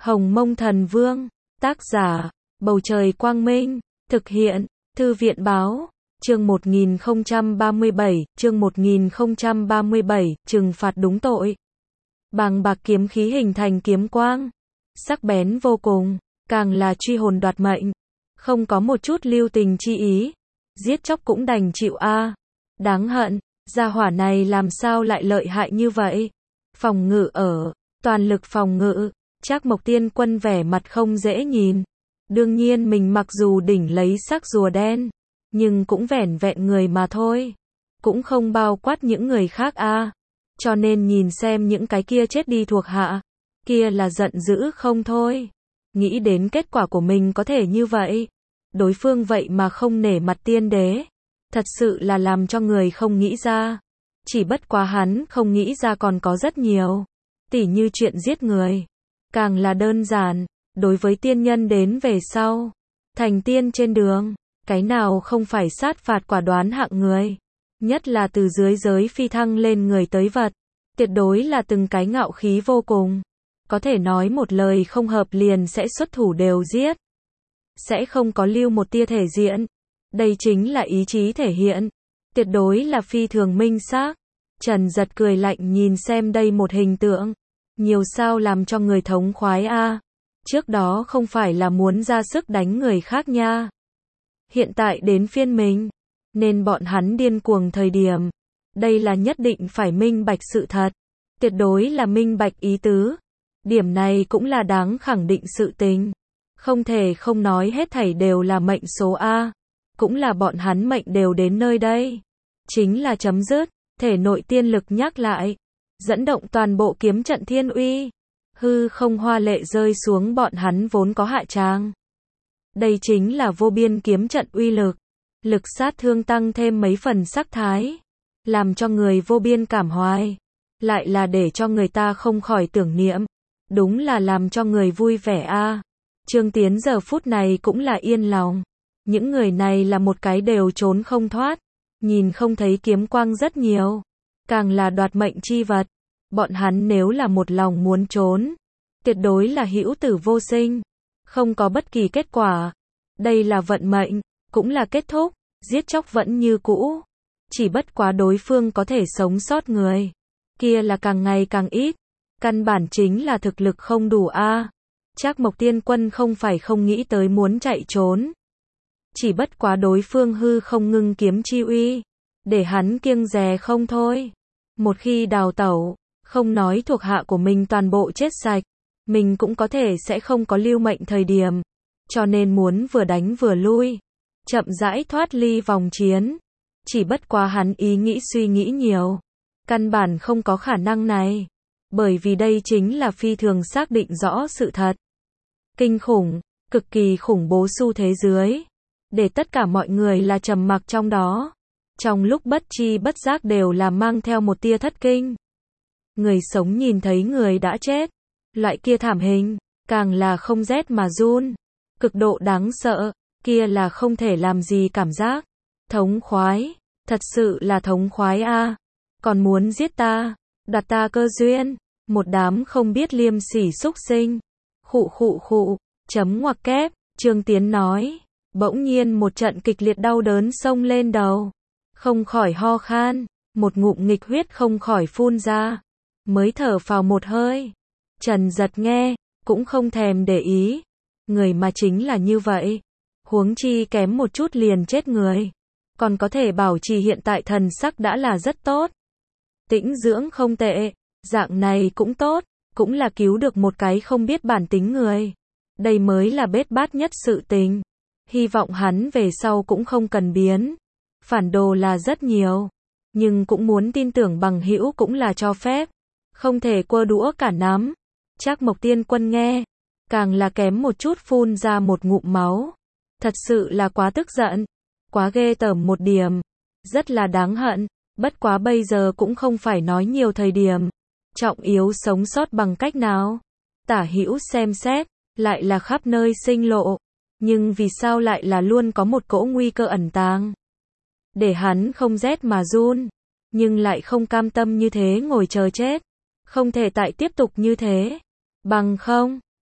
Hồng Mông Thần Vương, tác giả, Bầu Trời Quang Minh, thực hiện, Thư viện Báo, chương 1037, trừng phạt đúng tội. Bàng bạc kiếm khí hình thành kiếm quang, sắc bén vô cùng, càng là truy hồn đoạt mệnh, không có một chút lưu tình chi ý, giết chóc cũng đành chịu a. Đáng hận, gia hỏa này làm sao lại lợi hại như vậy? Phòng ngự ở, toàn lực phòng ngự, Trác Mộc Tiên Quân vẻ mặt không dễ nhìn. Đương nhiên mình mặc dù đỉnh lấy sắc rùa đen, nhưng cũng vẻn vẹn người mà thôi, cũng không bao quát những người khác a. Cho nên nhìn xem những cái kia chết đi thuộc hạ, kia là giận dữ không thôi. Nghĩ đến kết quả của mình có thể như vậy, đối phương vậy mà không nể mặt tiên đế, thật sự là làm cho người không nghĩ ra. Chỉ bất quá hắn không nghĩ ra còn có rất nhiều, tỉ như chuyện giết người, càng là đơn giản, đối với tiên nhân đến về sau, thành tiên trên đường, cái nào không phải sát phạt quả đoán hạng người, nhất là từ dưới giới phi thăng lên người tới vật, tuyệt đối là từng cái ngạo khí vô cùng, có thể nói một lời không hợp liền sẽ xuất thủ đều giết, sẽ không có lưu một tia thể diện, đây chính là ý chí thể hiện, tuyệt đối là phi thường minh xác. Trần Giật cười lạnh nhìn xem đây một hình tượng, nhiều sao làm cho người thống khoái a. Trước đó không phải là muốn ra sức đánh người khác nha. Hiện tại đến phiên mình, nên bọn hắn điên cuồng thời điểm, đây là nhất định phải minh bạch sự thật, tuyệt đối là minh bạch ý tứ. Điểm này cũng là đáng khẳng định sự tình, không thể không nói hết thảy đều là mệnh số a, cũng là bọn hắn mệnh đều đến nơi đây, chính là chấm dứt. Thể nội tiên lực nhắc lại, dẫn động toàn bộ kiếm trận thiên uy, hư không hoa lệ rơi xuống bọn hắn vốn có hạ tràng. Đây chính là vô biên kiếm trận uy lực, lực sát thương tăng thêm mấy phần sắc thái, làm cho người vô biên cảm hoài, lại là để cho người ta không khỏi tưởng niệm, đúng là làm cho người vui vẻ a. Trương Tiến giờ phút này cũng là yên lòng, những người này là một cái đều trốn không thoát. Nhìn không thấy kiếm quang rất nhiều, càng là đoạt mệnh chi vật, bọn hắn nếu là một lòng muốn trốn, tuyệt đối là hữu tử vô sinh, không có bất kỳ kết quả. Đây là vận mệnh, cũng là kết thúc, giết chóc vẫn như cũ, chỉ bất quá đối phương có thể sống sót người, kia là càng ngày càng ít, căn bản chính là thực lực không đủ a. Trác Mộc Tiên Quân không phải không nghĩ tới muốn chạy trốn. Chỉ bất quá đối phương hư không ngưng kiếm chi uy, để hắn kiêng dè không thôi. Một khi đào tẩu, không nói thuộc hạ của mình toàn bộ chết sạch, mình cũng có thể sẽ không có lưu mệnh thời điểm. Cho nên muốn vừa đánh vừa lui, chậm rãi thoát ly vòng chiến. Chỉ bất quá hắn ý nghĩ suy nghĩ nhiều, căn bản không có khả năng này, bởi vì đây chính là phi thường xác định rõ sự thật. Kinh khủng, cực kỳ khủng bố xu thế dưới, để tất cả mọi người là trầm mặc trong đó. Trong lúc bất chi bất giác đều là mang theo một tia thất kinh. Người sống nhìn thấy người đã chết, loại kia thảm hình, càng là không rét mà run, cực độ đáng sợ, kia là không thể làm gì cảm giác. Thống khoái, thật sự là thống khoái a. Còn muốn giết ta, đoạt ta cơ duyên, một đám không biết liêm sỉ xúc sinh. Khụ, chấm ngoặc kép, Trương Tiến nói. Bỗng nhiên một trận kịch liệt đau đớn xông lên đầu, không khỏi ho khan, một ngụm nghịch huyết không khỏi phun ra, mới thở phào một hơi. Trần Giật nghe, cũng không thèm để ý, người mà chính là như vậy, huống chi kém một chút liền chết người, còn có thể bảo trì hiện tại thần sắc đã là rất tốt. Tĩnh dưỡng không tệ, dạng này cũng tốt, cũng là cứu được một cái không biết bản tính người, đây mới là bết bát nhất sự tình. Hy vọng hắn về sau cũng không cần biến. Phản đồ là rất nhiều, nhưng cũng muốn tin tưởng bằng hữu cũng là cho phép, không thể quơ đũa cả nắm. Trác Mộc Tiên Quân nghe, càng là kém một chút phun ra một ngụm máu. Thật sự là quá tức giận, quá ghê tởm một điểm, rất là đáng hận, bất quá bây giờ cũng không phải nói nhiều thời điểm. Trọng yếu sống sót bằng cách nào? Tả hữu xem xét, lại là khắp nơi sinh lộ. Nhưng vì sao lại là luôn có một cỗ nguy cơ ẩn tàng, để hắn không rét mà run, nhưng lại không cam tâm như thế ngồi chờ chết, không thể tại tiếp tục như thế, bằng không,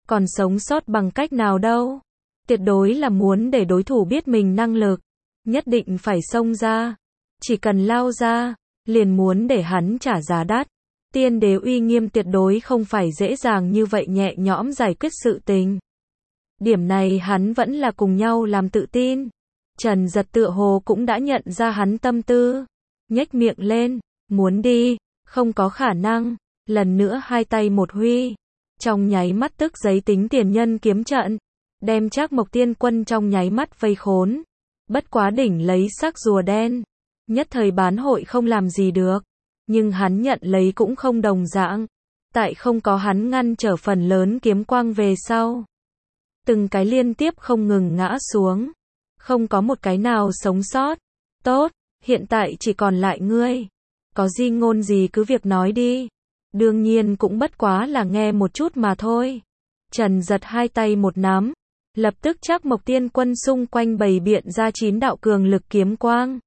còn sống sót bằng cách nào đâu. Tuyệt đối là muốn để đối thủ biết mình năng lực, nhất định phải xông ra, chỉ cần lao ra, liền muốn để hắn trả giá đắt. Tiên đế uy nghiêm tuyệt đối không phải dễ dàng như vậy nhẹ nhõm giải quyết sự tình. Điểm này hắn vẫn là cùng nhau làm tự tin. Trần Giật tựa hồ cũng đã nhận ra hắn tâm tư, nhếch miệng lên, muốn đi, không có khả năng, lần nữa hai tay một huy, trong nháy mắt tức giấy tính tiền nhân kiếm trận, đem Trác Mộc Tiên Quân trong nháy mắt vây khốn. Bất quá đỉnh lấy sắc rùa đen, nhất thời bán hội không làm gì được, nhưng hắn nhận lấy cũng không đồng dạng, tại không có hắn ngăn trở phần lớn kiếm quang về sau. Từng cái liên tiếp không ngừng ngã xuống, không có một cái nào sống sót. Tốt, hiện tại chỉ còn lại ngươi. Có di ngôn gì cứ việc nói đi. Đương nhiên cũng bất quá là nghe một chút mà thôi. Trần Giật hai tay một nắm, lập tức Trác Mộc Tiên Quân xung quanh bày biện ra 9 đạo cường lực kiếm quang.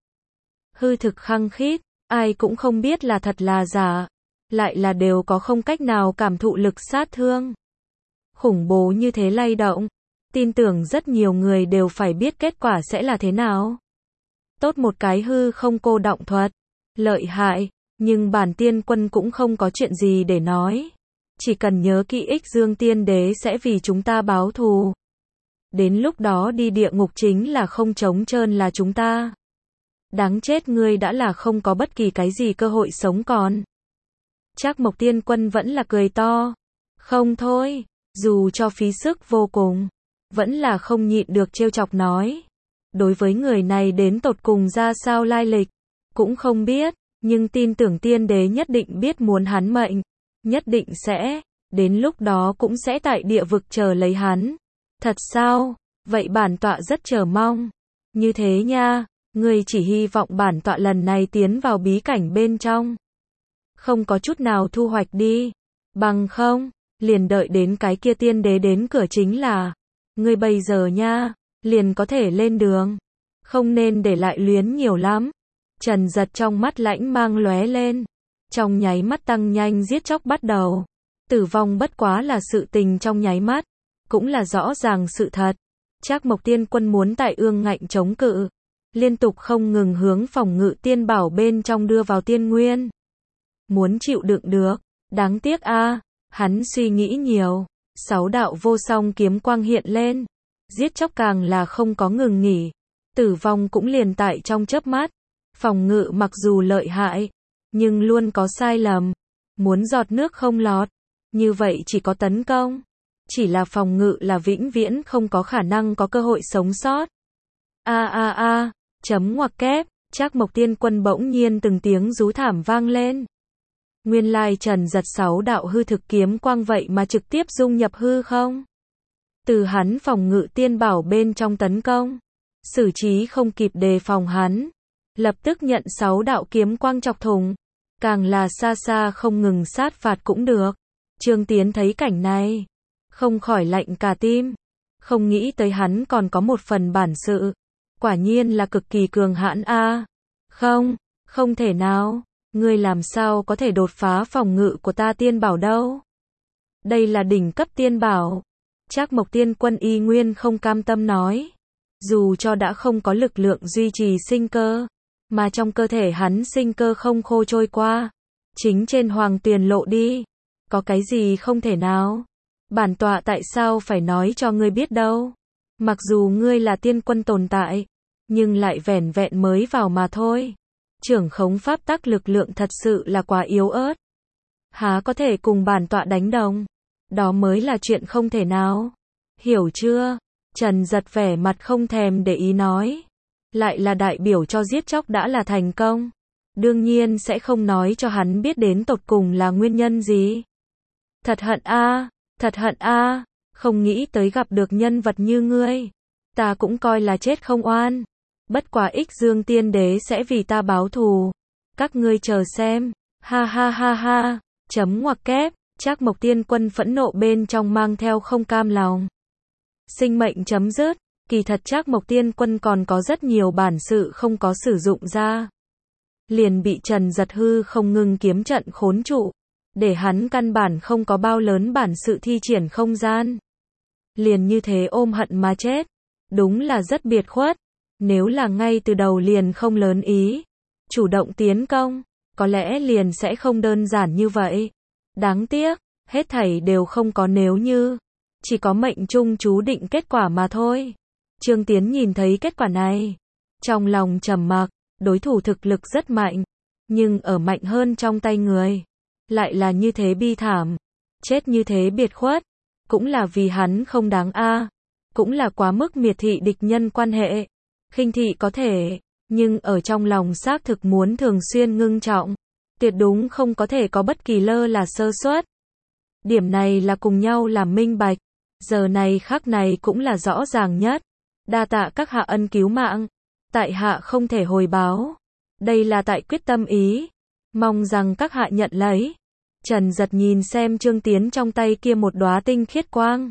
Hư thực khăng khít, ai cũng không biết là thật là giả, lại là đều có không cách nào cảm thụ lực sát thương. Khủng bố như thế lay động, tin tưởng rất nhiều người đều phải biết kết quả sẽ là thế nào. Tốt một cái hư không cô động thuật, lợi hại, nhưng bản tiên quân cũng không có chuyện gì để nói. Chỉ cần nhớ kỹ Ích Dương Tiên Đế sẽ vì chúng ta báo thù. Đến lúc đó đi địa ngục chính là không trống trơn là chúng ta. Đáng chết, ngươi đã là không có bất kỳ cái gì cơ hội sống còn. Trác Mộc Tiên Quân vẫn là cười to. Không thôi, dù cho phí sức vô cùng, vẫn là không nhịn được trêu chọc nói. Đối với người này đến tột cùng ra sao lai lịch, cũng không biết, nhưng tin tưởng tiên đế nhất định biết muốn hắn mệnh, nhất định sẽ, đến lúc đó cũng sẽ tại địa vực chờ lấy hắn. Thật sao? Vậy bản tọa rất chờ mong. Như thế nha, ngươi chỉ hy vọng bản tọa lần này tiến vào bí cảnh bên trong, không có chút nào thu hoạch đi, bằng không, liền đợi đến cái kia tiên đế đến cửa chính là, ngươi bây giờ nha, liền có thể lên đường, không nên để lại luyến nhiều lắm. Trần Giật trong mắt lãnh mang lóe lên, trong nháy mắt tăng nhanh giết chóc bắt đầu. Tử vong bất quá là sự tình trong nháy mắt, cũng là rõ ràng sự thật. Trác Mộc Tiên Quân muốn tại ương ngạnh chống cự, liên tục không ngừng hướng phòng ngự tiên bảo bên trong đưa vào tiên nguyên. Muốn chịu đựng được, đáng tiếc a, hắn suy nghĩ nhiều. 6 đạo vô song kiếm quang hiện lên, giết chóc càng là không có ngừng nghỉ. Tử vong cũng liền tại trong chớp mắt. Phòng ngự mặc dù lợi hại, nhưng luôn có sai lầm. Muốn giọt nước không lọt, như vậy chỉ có tấn công. Chỉ là phòng ngự là vĩnh viễn không có khả năng có cơ hội sống sót. Chấm ngoặc kép, Trác Mộc Tiên Quân bỗng nhiên từng tiếng rú thảm vang lên. Nguyên lai Trần Giật 6 đạo hư thực kiếm quang vậy mà trực tiếp dung nhập hư không. Từ hắn phòng ngự tiên bảo bên trong tấn công, xử trí không kịp đề phòng hắn, lập tức nhận 6 đạo kiếm quang chọc thủng, càng là xa xa không ngừng sát phạt cũng được. Trương Tiến thấy cảnh này, không khỏi lạnh cả tim, không nghĩ tới hắn còn có một phần bản sự, quả nhiên là cực kỳ cường hãn a. Không thể nào, ngươi làm sao có thể đột phá phòng ngự của ta tiên bảo đâu? Đây là đỉnh cấp tiên bảo. Trác Mộc Tiên Quân y nguyên không cam tâm nói, dù cho đã không có lực lượng duy trì sinh cơ, mà trong cơ thể hắn sinh cơ không khô trôi qua, chính trên hoàng tuyền lộ đi, có cái gì không thể nào? Bản tọa tại sao phải nói cho ngươi biết đâu? Mặc dù ngươi là tiên quân tồn tại, nhưng lại vẻn vẹn mới vào mà thôi. Trưởng khống pháp tắc lực lượng thật sự là quá yếu ớt. Há có thể cùng bản tọa đánh đồng? Đó mới là chuyện không thể nào. Hiểu chưa? Trần Giật vẻ mặt không thèm để ý nói. Lại là đại biểu cho giết chóc đã là thành công. Đương nhiên sẽ không nói cho hắn biết đến tột cùng là nguyên nhân gì. Thật hận a, không nghĩ tới gặp được nhân vật như ngươi. Ta cũng coi là chết không oan. Bất quá Ích Dương Tiên Đế sẽ vì ta báo thù. Các ngươi chờ xem. Ha. Chấm ngoặc kép, Trác Mộc Tiên Quân phẫn nộ bên trong mang theo không cam lòng. Sinh mệnh chấm dứt, kỳ thật Trác Mộc Tiên Quân còn có rất nhiều bản sự không có sử dụng ra. Liền bị Trần Giật hư không ngừng kiếm trận khốn trụ, để hắn căn bản không có bao lớn bản sự thi triển không gian. liền như thế ôm hận mà chết. Đúng là rất biệt khuất. Nếu là ngay từ đầu liền không lớn ý, chủ động tiến công, có lẽ liền sẽ không đơn giản như vậy. Đáng tiếc, hết thảy đều không có nếu như, chỉ có mệnh trung chú định kết quả mà thôi. Trương Tiến nhìn thấy kết quả này, trong lòng trầm mặc, đối thủ thực lực rất mạnh, nhưng ở mạnh hơn trong tay người, lại là như thế bi thảm, chết như thế biệt khuất, cũng là vì hắn không đáng a, cũng là quá mức miệt thị địch nhân quan hệ, khinh thị có thể, nhưng ở trong lòng xác thực muốn thường xuyên ngưng trọng, tuyệt đúng không có thể có bất kỳ lơ là sơ suất. Điểm này là cùng nhau làm minh bạch, giờ này khắc này cũng là rõ ràng nhất. Đa tạ các hạ ân cứu mạng, tại hạ không thể hồi báo. Đây là tại quyết tâm ý, mong rằng các hạ nhận lấy. Trần Giật nhìn xem Trương Tiến trong tay kia một đóa tinh khiết quang,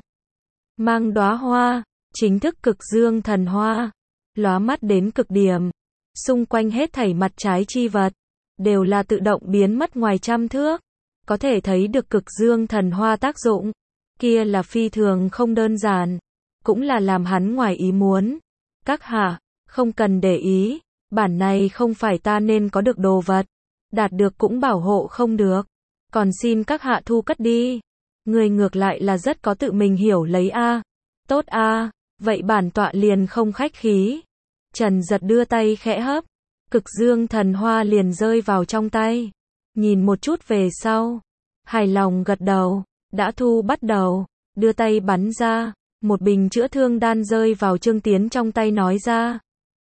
mang đóa hoa, chính thức cực dương thần hoa, lóa mắt đến cực điểm. Xung quanh hết thảy mặt trái chi vật, đều là tự động biến mất ngoài trăm thước. Có thể thấy được cực dương thần hoa tác dụng, kia là phi thường không đơn giản, cũng là làm hắn ngoài ý muốn. Các hạ, không cần để ý, bản này không phải ta nên có được đồ vật, đạt được cũng bảo hộ không được, còn xin các hạ thu cất đi. Người ngược lại là rất có tự mình hiểu lấy a. Tốt a, vậy bản tọa liền không khách khí. Trần Giật đưa tay khẽ hấp, cực dương thần hoa liền rơi vào trong tay. Nhìn một chút về sau, hài lòng gật đầu, đã thu bắt đầu, đưa tay bắn ra, một bình chữa thương đan rơi vào Trương Tiến trong tay nói ra.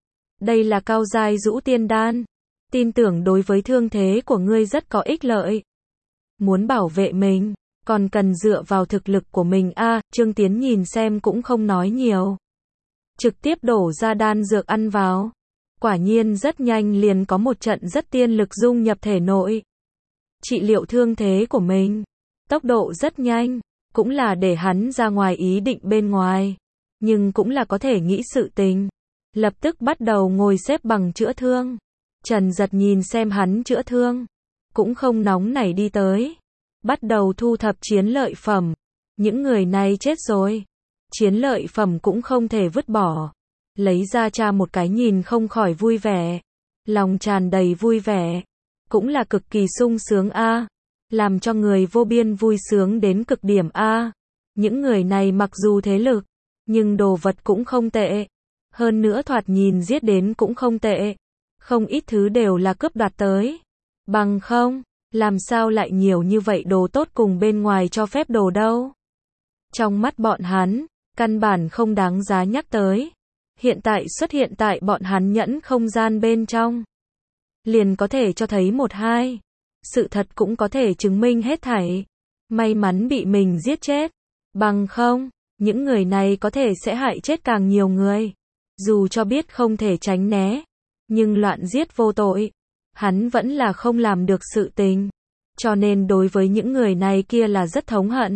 Đây là cao giai Dũ Tiên đan, tin tưởng đối với thương thế của ngươi rất có ích lợi. Muốn bảo vệ mình, còn cần dựa vào thực lực của mình a. Trương Tiến nhìn xem cũng không nói nhiều, trực tiếp đổ ra đan dược ăn vào. Quả nhiên rất nhanh liền có một trận rất tiên lực dung nhập thể nội. Trị liệu thương thế của mình, tốc độ rất nhanh, cũng là để hắn ra ngoài ý định bên ngoài, nhưng cũng là có thể nghĩ sự tình. Lập tức bắt đầu ngồi xếp bằng chữa thương. Trần Giật nhìn xem hắn chữa thương, cũng không nóng nảy đi tới, bắt đầu thu thập chiến lợi phẩm. Những người này chết rồi, chiến lợi phẩm cũng không thể vứt bỏ. Lấy ra tra một cái nhìn không khỏi vui vẻ, lòng tràn đầy vui vẻ, cũng là cực kỳ sung sướng a, làm cho người vô biên vui sướng đến cực điểm a. Những người này mặc dù thế lực, nhưng đồ vật cũng không tệ, hơn nữa thoạt nhìn giết đến cũng không tệ, không ít thứ đều là cướp đoạt tới. Bằng không, làm sao lại nhiều như vậy đồ tốt cùng bên ngoài cho phép đồ đâu. Trong mắt bọn hắn, căn bản không đáng giá nhắc tới. Hiện tại xuất hiện tại bọn hắn nhẫn không gian bên trong, liền có thể cho thấy một hai. Sự thật cũng có thể chứng minh hết thảy. May mắn bị mình giết chết. Bằng không, những người này có thể sẽ hại chết càng nhiều người. Dù cho biết không thể tránh né, nhưng loạn giết vô tội, hắn vẫn là không làm được sự tình. Cho nên đối với những người này kia là rất thống hận.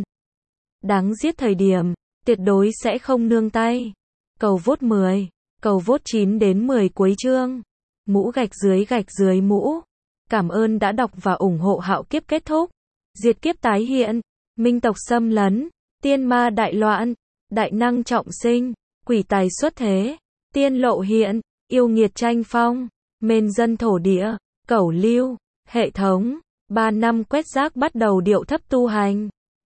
Đáng giết thời điểm, tuyệt đối sẽ không nương tay. Cầu vote 10, cầu vote 9 đến 10 cuối chương. Mũ gạch dưới mũ. Cảm ơn đã đọc và ủng hộ. Hạo kiếp kết thúc, diệt kiếp tái hiện, minh tộc xâm lấn, tiên ma đại loạn, đại năng trọng sinh, quỷ tài xuất thế, tiên lộ hiện, yêu nghiệt tranh phong, mên dân thổ địa, cẩu lưu, hệ thống. 3 năm quét rác bắt đầu điệu thấp tu hành.